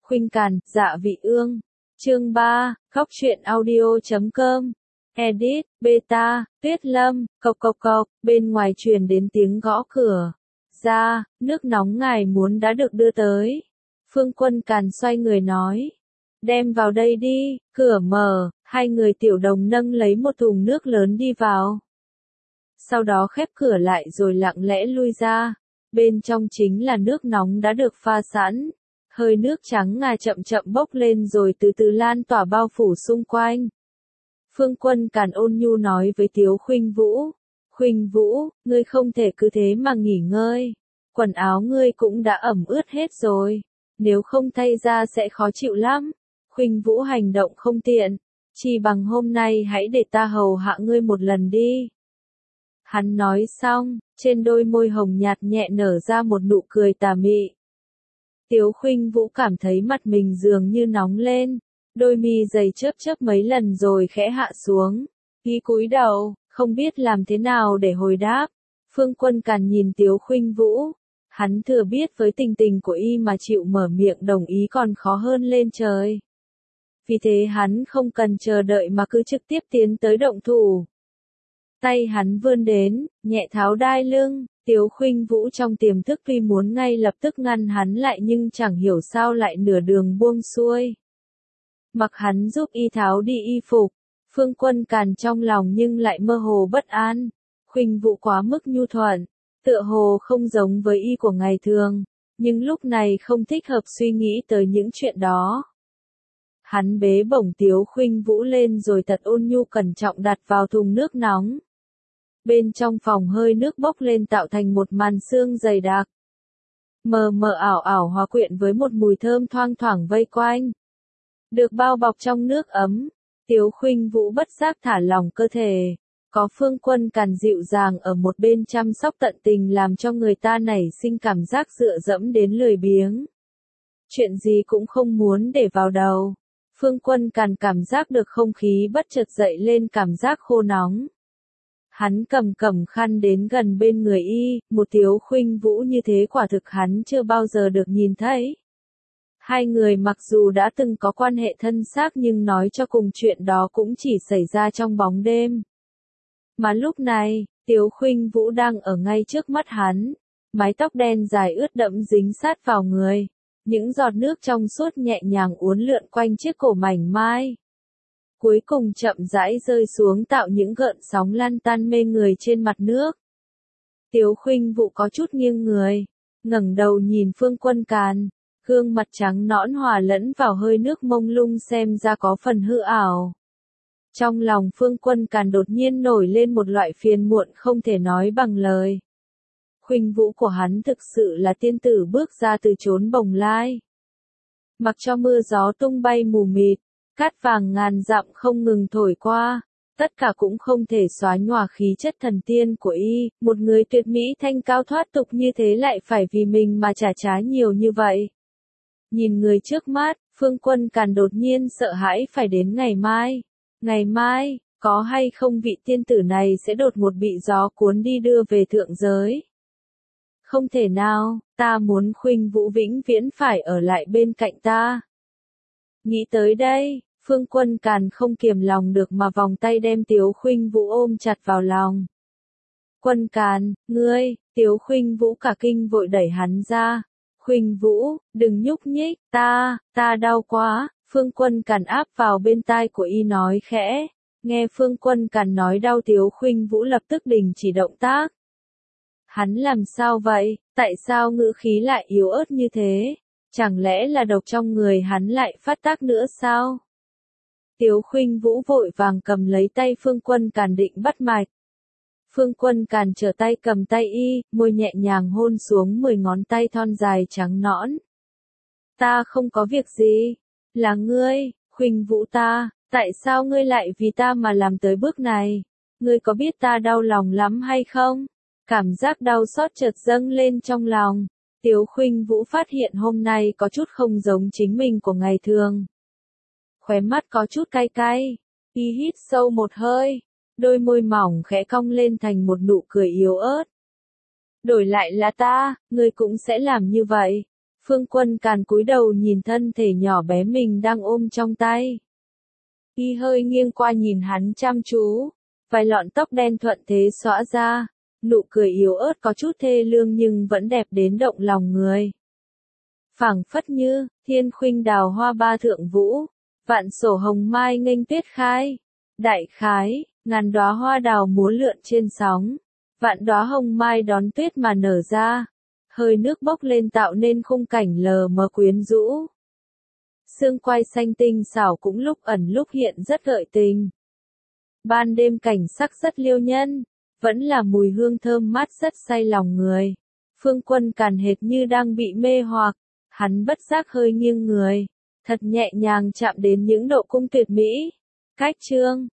Khuynh Càn, Dạ Vị Ương. Chương 3, Khóc Chuyện Audio.com. Edit, Beta, Tuyết Lâm, cộc cộc cộc, bên ngoài truyền đến tiếng gõ cửa. Ra, nước nóng ngài muốn đã được đưa tới. Phương Quân Càn xoay người nói. Đem vào đây đi, cửa mở, hai người tiểu đồng nâng lấy một thùng nước lớn đi vào. Sau đó khép cửa lại rồi lặng lẽ lui ra. Bên trong chính là nước nóng đã được pha sẵn. Hơi nước trắng ngà chậm chậm bốc lên rồi từ từ lan tỏa bao phủ xung quanh. Phương Quân Càn ôn nhu nói với Tiếu Khuynh Vũ. Khuynh Vũ, ngươi không thể cứ thế mà nghỉ ngơi. Quần áo ngươi cũng đã ẩm ướt hết rồi. Nếu không thay ra sẽ khó chịu lắm. Khuynh Vũ hành động không tiện. Chỉ bằng hôm nay hãy để ta hầu hạ ngươi một lần đi. Hắn nói xong, trên đôi môi hồng nhạt nhẹ nở ra một nụ cười tà mị. Tiếu Khuynh Vũ cảm thấy mặt mình dường như nóng lên, đôi mi dày chớp chớp mấy lần rồi khẽ hạ xuống, y cúi đầu, không biết làm thế nào để hồi đáp. Phương Quân Càn nhìn Tiếu Khuynh Vũ, hắn thừa biết với tình tình của y mà chịu mở miệng đồng ý còn khó hơn lên trời. Vì thế hắn không cần chờ đợi mà cứ trực tiếp tiến tới động thủ. Tay hắn vươn đến, nhẹ tháo đai lưng. Tiếu Khuynh Vũ trong tiềm thức tuy muốn ngay lập tức ngăn hắn lại nhưng chẳng hiểu sao lại nửa đường buông xuôi. Mặc hắn giúp y tháo đi y phục, Phương Quân Càn trong lòng nhưng lại mơ hồ bất an. Khuynh Vũ quá mức nhu thuận, tựa hồ không giống với y của ngày thường, nhưng lúc này không thích hợp suy nghĩ tới những chuyện đó. Hắn bế bổng Tiếu Khuynh Vũ lên rồi thật ôn nhu cẩn trọng đặt vào thùng nước nóng. Bên trong phòng hơi nước bốc lên tạo thành một màn sương dày đặc. Mờ mờ ảo ảo hòa quyện với một mùi thơm thoang thoảng vây quanh. Được bao bọc trong nước ấm, Tiếu Khuynh Vũ bất giác thả lỏng cơ thể. Có Phương Quân Càn dịu dàng ở một bên chăm sóc tận tình làm cho người ta nảy sinh cảm giác dựa dẫm đến lười biếng. Chuyện gì cũng không muốn để vào đầu. Phương Quân Càn cảm giác được không khí bất chợt dậy lên cảm giác khô nóng. Hắn cầm khăn đến gần bên người y, một Tiếu Khuynh Vũ như thế quả thực hắn chưa bao giờ được nhìn thấy. Hai người mặc dù đã từng có quan hệ thân xác nhưng nói cho cùng chuyện đó cũng chỉ xảy ra trong bóng đêm. Mà lúc này, Tiếu Khuynh Vũ đang ở ngay trước mắt hắn, mái tóc đen dài ướt đẫm dính sát vào người, những giọt nước trong suốt nhẹ nhàng uốn lượn quanh chiếc cổ mảnh mai. Cuối cùng chậm rãi rơi xuống tạo những gợn sóng lăn tăn mê người trên mặt nước. Tiếu Khuynh Vũ có chút nghiêng người, ngẩng đầu nhìn Phương Quân Càn, gương mặt trắng nõn hòa lẫn vào hơi nước mông lung xem ra có phần hư ảo. Trong lòng Phương Quân Càn đột nhiên nổi lên một loại phiền muộn không thể nói bằng lời. Khuynh Vũ của hắn thực sự là tiên tử bước ra từ chốn bồng lai. Mặc cho mưa gió tung bay mù mịt, cát vàng ngàn dặm không ngừng thổi qua, tất cả cũng không thể xóa nhòa khí chất thần tiên của y, một người tuyệt mỹ thanh cao thoát tục như thế lại phải vì mình mà trả giá nhiều như vậy. Nhìn người trước mắt, Phương Quân Càn đột nhiên sợ hãi phải đến ngày mai. Ngày mai, có hay không vị tiên tử này sẽ đột ngột bị gió cuốn đi đưa về thượng giới. Không thể nào, ta muốn Khuynh Vũ vĩnh viễn phải ở lại bên cạnh ta. Nghĩ tới đây, Phương Quân Càn không kiềm lòng được mà vòng tay đem Tiếu Khuynh Vũ ôm chặt vào lòng. Quân Càn, ngươi, Tiếu Khuynh Vũ cả kinh vội đẩy hắn ra. Khuynh Vũ, đừng nhúc nhích, ta đau quá. Phương Quân Càn áp vào bên tai của y nói khẽ. Nghe Phương Quân Càn nói đau Tiếu Khuynh Vũ lập tức đình chỉ động tác. Hắn làm sao vậy, tại sao ngữ khí lại yếu ớt như thế? Chẳng lẽ là độc trong người hắn lại phát tác nữa sao? Tiếu Khuynh Vũ vội vàng cầm lấy tay Phương Quân Càn định bắt mạch. Phương Quân Càn trở tay cầm tay y, môi nhẹ nhàng hôn xuống 10 ngón tay thon dài trắng nõn. Ta không có việc gì. Là ngươi, Khuynh Vũ ta, tại sao ngươi lại vì ta mà làm tới bước này? Ngươi có biết ta đau lòng lắm hay không? Cảm giác đau xót chợt dâng lên trong lòng. Tiếu Khuynh Vũ phát hiện hôm nay có chút không giống chính mình của ngày thường. Khóe mắt có chút cay cay, y hít sâu một hơi, đôi môi mỏng khẽ cong lên thành một nụ cười yếu ớt. Đổi lại là ta, ngươi cũng sẽ làm như vậy. Phương Quân Càn cúi đầu nhìn thân thể nhỏ bé mình đang ôm trong tay. Y hơi nghiêng qua nhìn hắn chăm chú, vài lọn tóc đen thuận thế xõa ra, nụ cười yếu ớt có chút thê lương nhưng vẫn đẹp đến động lòng người. Phảng phất như, thiên khuynh đào hoa ba thượng vũ, vạn sổ hồng mai nghênh tuyết khai. Đại khái, ngàn đóa hoa đào múa lượn trên sóng, vạn đóa hồng mai đón tuyết mà nở ra. Hơi nước bốc lên tạo nên khung cảnh lờ mờ quyến rũ. Sương quai xanh tinh xảo cũng lúc ẩn lúc hiện rất gợi tình. Ban đêm cảnh sắc rất liêu nhân, vẫn là mùi hương thơm mát rất say lòng người. Phương Quân Càn hệt như đang bị mê hoặc, hắn bất giác hơi nghiêng người, thật nhẹ nhàng chạm đến những độ cung tuyệt mỹ. Cách chương